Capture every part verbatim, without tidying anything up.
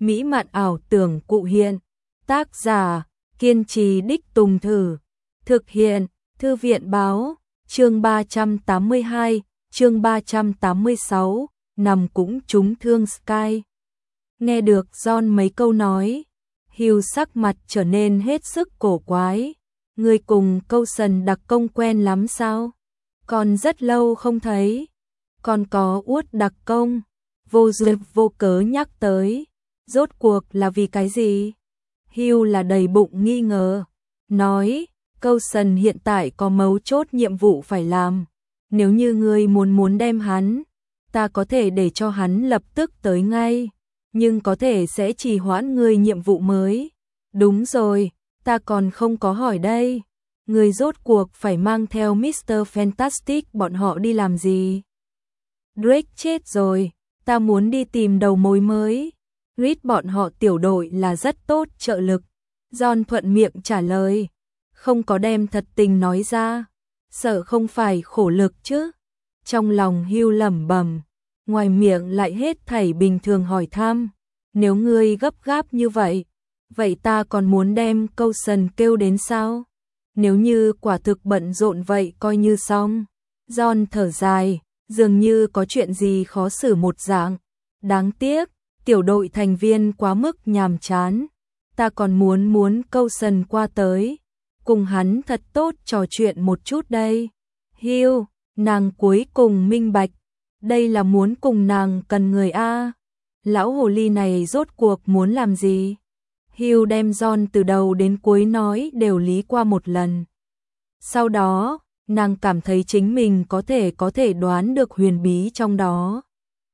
mỹ mạn ảo tưởng cụ hiện. Tác giả, kiên trì đích tùng thử. Thực hiện, Thư viện báo, chương ba trăm tám mươi hai, chương ba trăm tám mươi sáu, nằm cũng trúng thương Sky. Nghe được John mấy câu nói, Hugh sắc mặt trở nên hết sức cổ quái. Người cùng Coulson đặc công quen lắm sao? Còn rất lâu không thấy. Còn có Uất đặc công, vô duyên vô cớ nhắc tới. Rốt cuộc là vì cái gì? Hugh là đầy bụng nghi ngờ. Nói, Coulson hiện tại có mấu chốt nhiệm vụ phải làm. Nếu như ngươi muốn muốn đem hắn, ta có thể để cho hắn lập tức tới ngay. Nhưng có thể sẽ trì hoãn ngươi nhiệm vụ mới. Đúng rồi, ta còn không có hỏi đây. Ngươi rốt cuộc phải mang theo mít tơ Fantastic bọn họ đi làm gì? Drake chết rồi, ta muốn đi tìm đầu mối mới. Reed bọn họ tiểu đội là rất tốt trợ lực. John thuận miệng trả lời, không có đem thật tình nói ra, sợ không phải khổ lực chứ. Trong lòng Hugh lẩm bẩm, ngoài miệng lại hết thảy bình thường hỏi thăm, nếu ngươi gấp gáp như vậy, vậy ta còn muốn đem Coulson kêu đến sao? Nếu như quả thực bận rộn vậy coi như xong. John thở dài, dường như có chuyện gì khó xử một dạng. Đáng tiếc, tiểu đội thành viên quá mức nhàm chán. Ta còn muốn muốn Coulson qua tới, cùng hắn thật tốt trò chuyện một chút đây. Hugh, nàng cuối cùng minh bạch, đây là muốn cùng nàng cần người a. Lão hồ ly này rốt cuộc muốn làm gì? Hugh đem John từ đầu đến cuối nói đều lý qua một lần. Sau đó, nàng cảm thấy chính mình có thể có thể đoán được huyền bí trong đó.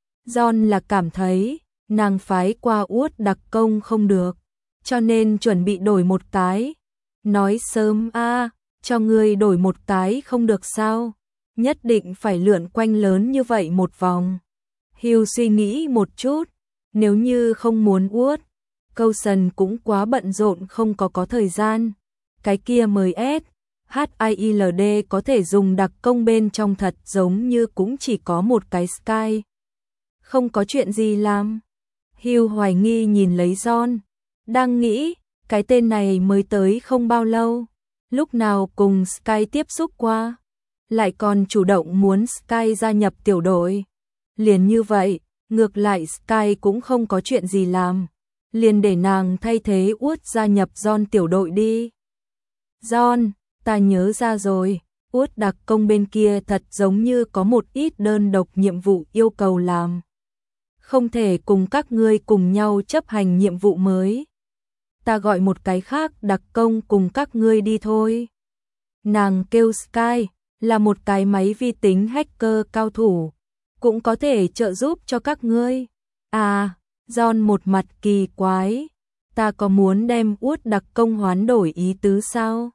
John là cảm thấy, nàng phái qua Uất đặc công không được, cho nên chuẩn bị đổi một cái. Nói sớm a, cho ngươi đổi một cái không được sao? Nhất định phải lượn quanh lớn như vậy một vòng. Hugh suy nghĩ một chút, nếu như không muốn Uất, Coulson cũng quá bận rộn không có có thời gian. Cái kia mới S, H I L D có thể dùng đặc công bên trong thật giống như cũng chỉ có một cái Sky. Không có chuyện gì làm. Hugh hoài nghi nhìn lấy John, đang nghĩ, cái tên này mới tới không bao lâu, lúc nào cùng Sky tiếp xúc qua, lại còn chủ động muốn Sky gia nhập tiểu đội. Liền như vậy, ngược lại Sky cũng không có chuyện gì làm, liền để nàng thay thế Uất gia nhập John tiểu đội đi. John, ta nhớ ra rồi, Uất đặc công bên kia thật giống như có một ít đơn độc nhiệm vụ yêu cầu làm. Không thể cùng các ngươi cùng nhau chấp hành nhiệm vụ mới. Ta gọi một cái khác đặc công cùng các ngươi đi thôi. Nàng kêu Sky, là một cái máy vi tính hacker cao thủ, cũng có thể trợ giúp cho các ngươi. À, John một mặt kỳ quái, ta có muốn đem Uất đặc công hoán đổi ý tứ sao?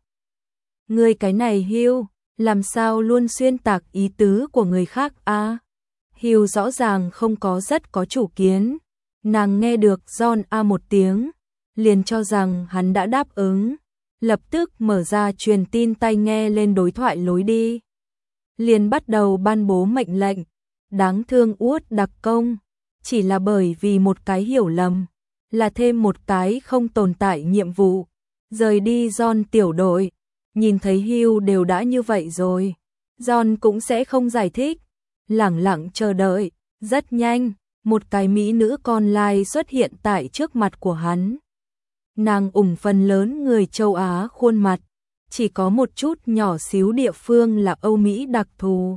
Ngươi cái này Hugh, làm sao luôn xuyên tạc ý tứ của người khác a? Hugh rõ ràng không có rất có chủ kiến. Nàng nghe được John a một tiếng, liền cho rằng hắn đã đáp ứng, lập tức mở ra truyền tin tai nghe lên đối thoại lối đi. Liền bắt đầu ban bố mệnh lệnh, đáng thương Uất đặc công, chỉ là bởi vì một cái hiểu lầm, là thêm một cái không tồn tại nhiệm vụ, rời đi John tiểu đội. Nhìn thấy Hugh đều đã như vậy rồi, John cũng sẽ không giải thích, lẳng lặng chờ đợi. Rất nhanh, một cái mỹ nữ con lai xuất hiện tại trước mặt của hắn. Nàng ủng phần lớn người châu Á khuôn mặt, chỉ có một chút nhỏ xíu địa phương là Âu Mỹ đặc thù.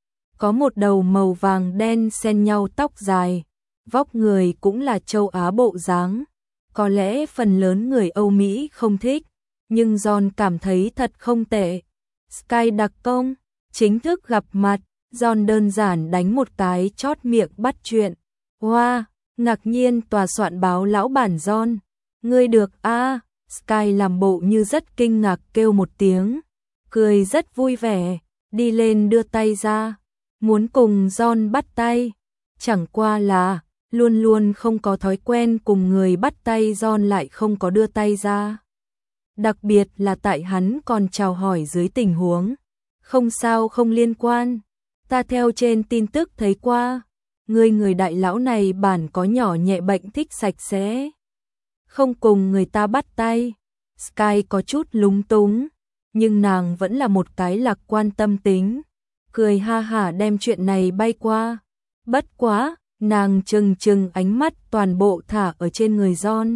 Có một đầu màu vàng đen xen nhau tóc dài, vóc người cũng là châu Á bộ dáng. Có lẽ phần lớn người Âu Mỹ không thích, nhưng John cảm thấy thật không tệ. Sky đặc công, chính thức gặp mặt, John đơn giản đánh một cái chót miệng bắt chuyện. Wow, ngạc nhiên tòa soạn báo lão bản John, ngươi được a? Sky làm bộ như rất kinh ngạc kêu một tiếng, cười rất vui vẻ, đi lên đưa tay ra, muốn cùng John bắt tay. Chẳng qua là, luôn luôn không có thói quen cùng người bắt tay John lại không có đưa tay ra. Đặc biệt là tại hắn còn chào hỏi dưới tình huống. Không sao không liên quan, ta theo trên tin tức thấy qua, Ngươi người đại lão này bản có nhỏ nhẹ bệnh thích sạch sẽ, không cùng người ta bắt tay. Sky có chút lúng túng, nhưng nàng vẫn là một cái lạc quan tâm tính, cười ha hả đem chuyện này bay qua. Bất quá, nàng trừng trừng ánh mắt toàn bộ thả ở trên người John.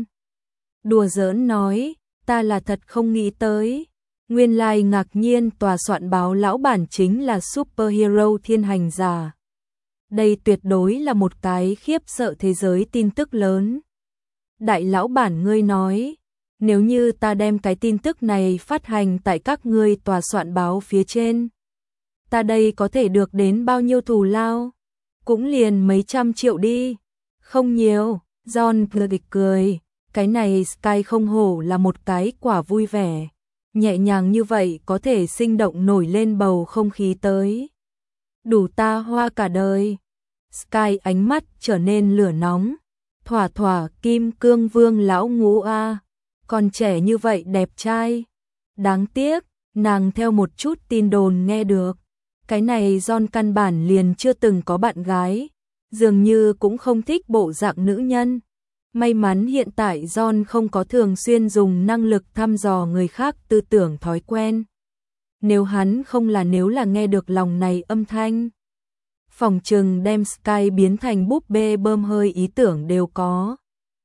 Đùa giỡn nói, ta là thật không nghĩ tới. Nguyên lai ngạc nhiên tòa soạn báo lão bản chính là superhero thiên hành giả. Đây tuyệt đối là một cái khiếp sợ thế giới tin tức lớn. Đại lão bản ngươi nói, nếu như ta đem cái tin tức này phát hành tại các ngươi tòa soạn báo phía trên, ta đây có thể được đến bao nhiêu thù lao? Cũng liền mấy trăm triệu đi. Không nhiều, John cười cười, cái này Sky không hổ là một cái quả vui vẻ. Nhẹ nhàng như vậy có thể sinh động nổi lên bầu không khí tới. Đủ ta hoa cả đời. Sky ánh mắt trở nên lửa nóng. Thỏa thỏa kim cương vương lão ngũ a, còn trẻ như vậy đẹp trai. Đáng tiếc, nàng theo một chút tin đồn nghe được. Cái này John căn bản liền chưa từng có bạn gái. Dường như cũng không thích bộ dạng nữ nhân. May mắn hiện tại John không có thường xuyên dùng năng lực thăm dò người khác tư tưởng thói quen. Nếu hắn không là nếu là nghe được lòng này âm thanh, phòng trừng đem Sky biến thành búp bê bơm hơi ý tưởng đều có.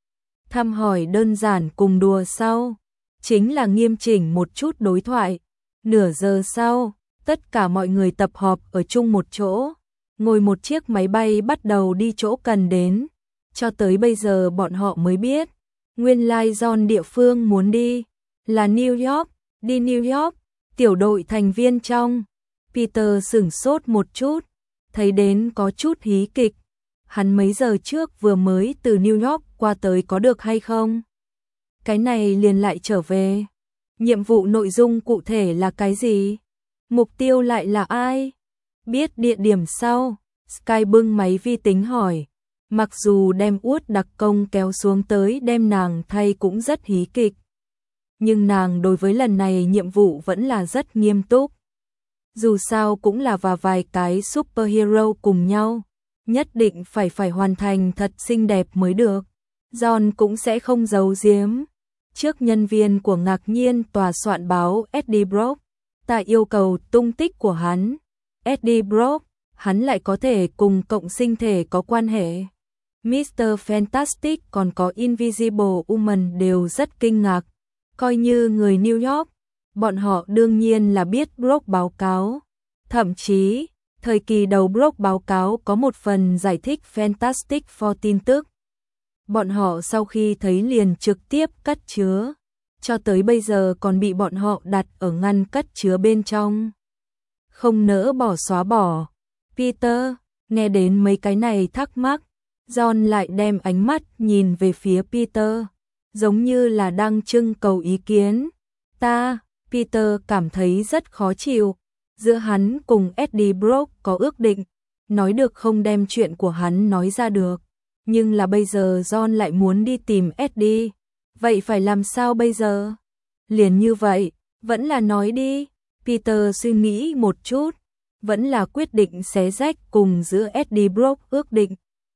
Thăm hỏi đơn giản cùng đùa sau, chính là nghiêm chỉnh một chút đối thoại. Nửa giờ sau, tất cả mọi người tập họp ở chung một chỗ, ngồi một chiếc máy bay bắt đầu đi chỗ cần đến. Cho tới bây giờ bọn họ mới biết, nguyên lai John địa phương muốn đi là New York. Đi New York, tiểu đội thành viên trong Peter sửng sốt một chút, thấy đến có chút hí kịch. Hắn mấy giờ trước vừa mới từ New York qua tới có được hay không? Cái này liền lại trở về. Nhiệm vụ nội dung cụ thể là cái gì? Mục tiêu lại là ai? Biết địa điểm sau, Sky bưng máy vi tính hỏi. Mặc dù đem Uất đặc công kéo xuống tới đem nàng thay cũng rất hí kịch. Nhưng nàng đối với lần này nhiệm vụ vẫn là rất nghiêm túc. Dù sao cũng là và vài cái superhero cùng nhau. Nhất định phải phải hoàn thành thật xinh đẹp mới được. John cũng sẽ không giấu giếm. Trước nhân viên của ngạc nhiên tòa soạn báo Eddie Brock, ta yêu cầu tung tích của hắn. Eddie Brock, hắn lại có thể cùng cộng sinh thể có quan hệ. mít tơ Fantastic còn có Invisible Woman đều rất kinh ngạc. Coi như người New York, bọn họ đương nhiên là biết Brock báo cáo. Thậm chí, thời kỳ đầu Brock báo cáo có một phần giải thích Fantastic Four tin tức. Bọn họ sau khi thấy liền trực tiếp cất chứa. Cho tới bây giờ còn bị bọn họ đặt ở ngăn cất chứa bên trong. Không nỡ bỏ xóa bỏ. Peter, nghe đến mấy cái này thắc mắc. John lại đem ánh mắt nhìn về phía Peter, giống như là đang trưng cầu ý kiến. Ta, Peter cảm thấy rất khó chịu. Giữa hắn cùng Eddie Brock có ước định, nói được không đem chuyện của hắn nói ra được. Nhưng là bây giờ John lại muốn đi tìm Eddie. Vậy phải làm sao bây giờ? Liền như vậy, vẫn là nói đi. Peter suy nghĩ một chút, vẫn là quyết định xé rách cùng giữa Eddie Brock ước định.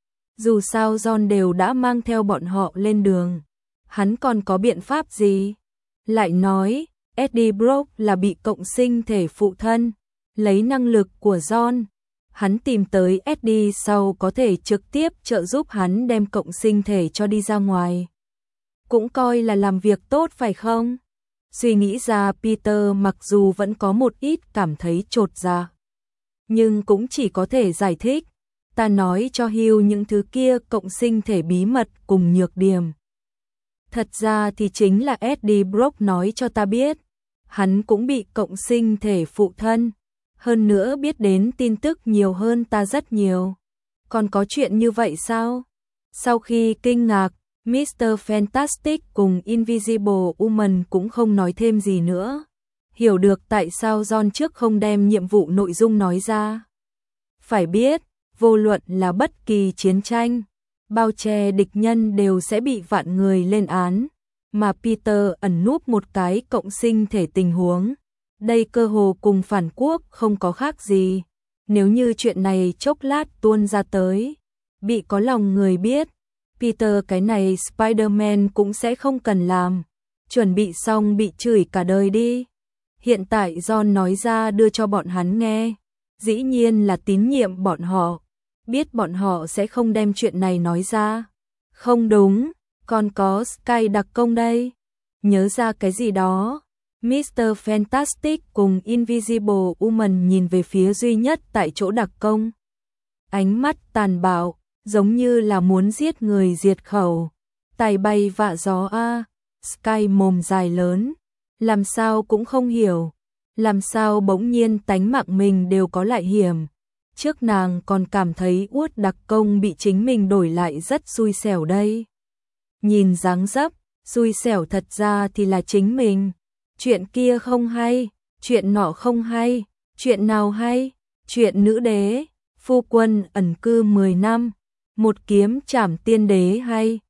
Dù sao John đều đã mang theo bọn họ lên đường, hắn còn có biện pháp gì? Lại nói, Eddie Brock là bị cộng sinh thể phụ thân, lấy năng lực của John. Hắn tìm tới Eddie sau có thể trực tiếp trợ giúp hắn đem cộng sinh thể cho đi ra ngoài. Cũng coi là làm việc tốt phải không? Suy nghĩ ra Peter mặc dù vẫn có một ít cảm thấy chột dạ, nhưng cũng chỉ có thể giải thích. Ta nói cho Hugh những thứ kia cộng sinh thể bí mật cùng nhược điểm. Thật ra thì chính là Eddie Brock nói cho ta biết. Hắn cũng bị cộng sinh thể phụ thân. Hơn nữa biết đến tin tức nhiều hơn ta rất nhiều. Còn có chuyện như vậy sao? Sau khi kinh ngạc, mít tơ Fantastic cùng Invisible Woman cũng không nói thêm gì nữa. Hiểu được tại sao John trước không đem nhiệm vụ nội dung nói ra. Phải biết, vô luận là bất kỳ chiến tranh, bao che địch nhân đều sẽ bị vạn người lên án. Mà Peter ẩn núp một cái cộng sinh thể tình huống. Đây cơ hồ cùng phản quốc không có khác gì. Nếu như chuyện này chốc lát tuôn ra tới, bị có lòng người biết. Peter cái này Spider-Man cũng sẽ không cần làm. Chuẩn bị xong bị chửi cả đời đi. Hiện tại John nói ra đưa cho bọn hắn nghe. Dĩ nhiên là tín nhiệm bọn họ. Biết bọn họ sẽ không đem chuyện này nói ra. Không đúng, còn có Sky đặc công đây. Nhớ ra cái gì đó. mít tơ Fantastic cùng Invisible Woman nhìn về phía duy nhất tại chỗ đặc công. Ánh mắt tàn bạo, giống như là muốn giết người diệt khẩu. Tài bay vạ gió a. Sky mồm dài lớn, làm sao cũng không hiểu, làm sao bỗng nhiên tánh mạng mình đều có lại hiểm. Trước nàng còn cảm thấy Uất đặc công bị chính mình đổi lại rất xui xẻo đây. Nhìn dáng dấp, xui xẻo thật ra thì là chính mình. Chuyện kia không hay, chuyện nọ không hay, chuyện nào hay, chuyện nữ đế, phu quân ẩn cư mười năm, một kiếm trảm tiên đế hay.